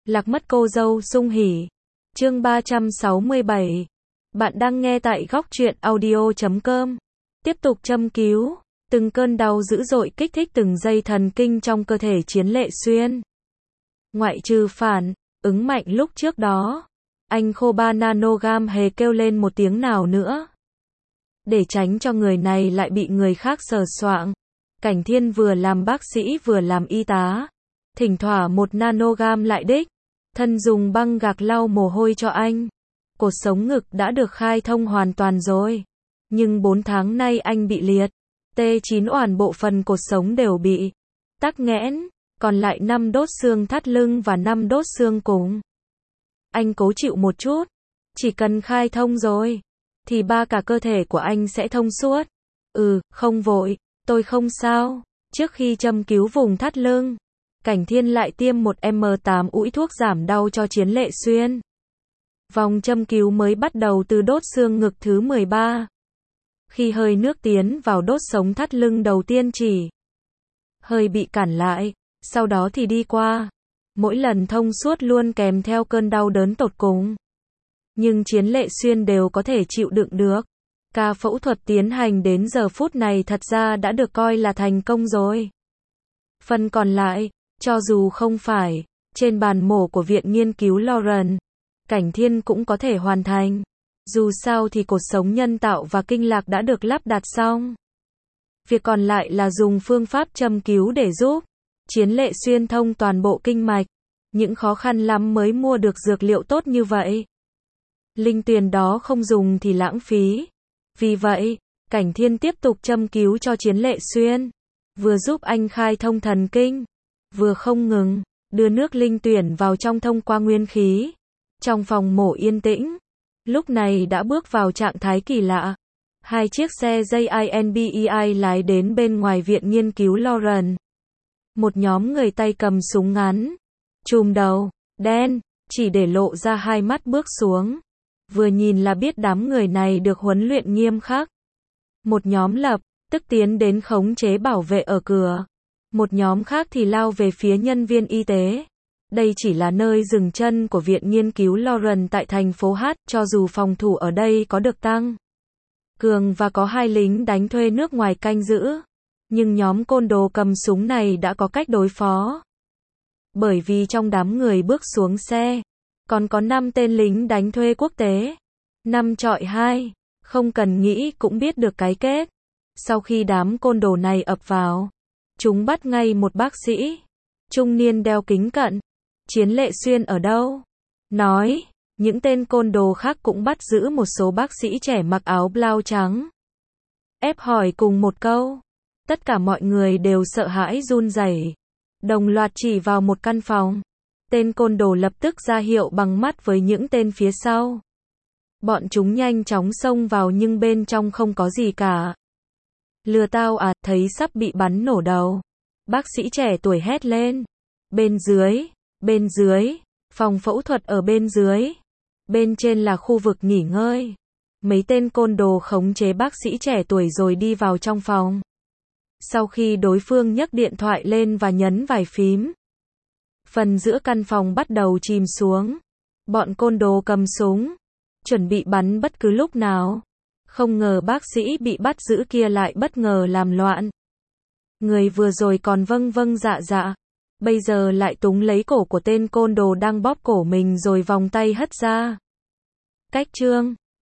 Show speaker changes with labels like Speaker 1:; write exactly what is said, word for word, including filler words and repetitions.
Speaker 1: Lạc mất cô dâu sung hỉ. Chương ba trăm sáu mươi bảy. Bạn đang nghe tại góc truyện audio chấm com. Tiếp tục châm cứu. Từng cơn đau dữ dội kích thích từng dây thần kinh trong cơ thể Chiến Lệ Xuyên. Ngoại trừ phản ứng mạnh lúc trước đó, anh khô ba nanogam hề kêu lên một tiếng nào nữa. Để tránh cho người này lại bị người khác sờ soạng, Cảnh Thiên vừa làm bác sĩ vừa làm y tá. Thỉnh thoảng một nanogam lại đích. Thân dùng băng gạc lau mồ hôi cho anh. Cột sống ngực đã được khai thông hoàn toàn rồi. Nhưng bốn tháng nay anh bị liệt. T chín oản bộ phận cột sống đều bị tắc nghẽn. Còn lại năm đốt xương thắt lưng và năm đốt xương cùng. Anh cố chịu một chút. Chỉ cần khai thông rồi thì ba cả cơ thể của anh sẽ thông suốt. Ừ, không vội, tôi không sao. Trước khi châm cứu vùng thắt lưng, Cảnh Thiên lại tiêm một em tám ủi thuốc giảm đau cho Chiến Lệ Xuyên. Vòng châm cứu mới bắt đầu từ đốt xương ngực thứ mười ba. Khi hơi nước tiến vào đốt sống thắt lưng đầu tiên chỉ hơi bị cản lại, sau đó thì đi qua. Mỗi lần thông suốt luôn kèm theo cơn đau đớn tột cùng. Nhưng Chiến Lệ Xuyên đều có thể chịu đựng được. Ca phẫu thuật tiến hành đến giờ phút này thật ra đã được coi là thành công rồi. Phần còn lại, cho dù không phải trên bàn mổ của Viện Nghiên cứu Lawrence, Cảnh Thiên cũng có thể hoàn thành. Dù sao thì cột sống nhân tạo và kinh lạc đã được lắp đặt xong. Việc còn lại là dùng phương pháp châm cứu để giúp Chiến Lệ Xuyên thông toàn bộ kinh mạch. Những khó khăn lắm mới mua được dược liệu tốt như vậy. Linh tuyền đó không dùng thì lãng phí. Vì vậy, Cảnh Thiên tiếp tục châm cứu cho Chiến Lệ Xuyên. Vừa giúp anh khai thông thần kinh, vừa không ngừng đưa nước linh tuyển vào trong thông qua nguyên khí. Trong phòng mổ yên tĩnh, lúc này đã bước vào trạng thái kỳ lạ. Hai chiếc xe Jinbei lái đến bên ngoài Viện Nghiên cứu Lawrence. Một nhóm người tay cầm súng ngắn, trùm đầu đen, chỉ để lộ ra hai mắt bước xuống. Vừa nhìn là biết đám người này được huấn luyện nghiêm khắc. Một nhóm lập tức tiến đến khống chế bảo vệ ở cửa. Một nhóm khác thì lao về phía nhân viên y tế. Đây chỉ là nơi dừng chân của Viện Nghiên cứu Lawrence tại thành phố H, cho dù phòng thủ ở đây có được tăng cường và có hai lính đánh thuê nước ngoài canh giữ. Nhưng nhóm côn đồ cầm súng này đã có cách đối phó. Bởi vì trong đám người bước xuống xe, còn có năm tên lính đánh thuê quốc tế. Năm chọi hai, không cần nghĩ cũng biết được cái kết. Sau khi đám côn đồ này ập vào, chúng bắt ngay một bác sĩ trung niên đeo kính cận. Chiến Lệ Xuyên ở đâu? Nói, những tên côn đồ khác cũng bắt giữ một số bác sĩ trẻ mặc áo blau trắng. Ép hỏi cùng một câu. Tất cả mọi người đều sợ hãi run rẩy, đồng loạt chỉ vào một căn phòng. Tên côn đồ lập tức ra hiệu bằng mắt với những tên phía sau. Bọn chúng nhanh chóng xông vào nhưng bên trong không có gì cả. Lừa tao à, thấy sắp bị bắn nổ đầu. Bác sĩ trẻ tuổi hét lên. Bên dưới, bên dưới, phòng phẫu thuật ở bên dưới. Bên trên là khu vực nghỉ ngơi. Mấy tên côn đồ khống chế bác sĩ trẻ tuổi rồi đi vào trong phòng. Sau khi đối phương nhấc điện thoại lên và nhấn vài phím, phần giữa căn phòng bắt đầu chìm xuống. Bọn côn đồ cầm súng, chuẩn bị bắn bất cứ lúc nào. Không ngờ bác sĩ bị bắt giữ kia lại bất ngờ làm loạn. Người vừa rồi còn vâng vâng dạ dạ, bây giờ lại túm lấy cổ của tên côn đồ đang bóp cổ mình rồi vòng tay hất ra. Cách chương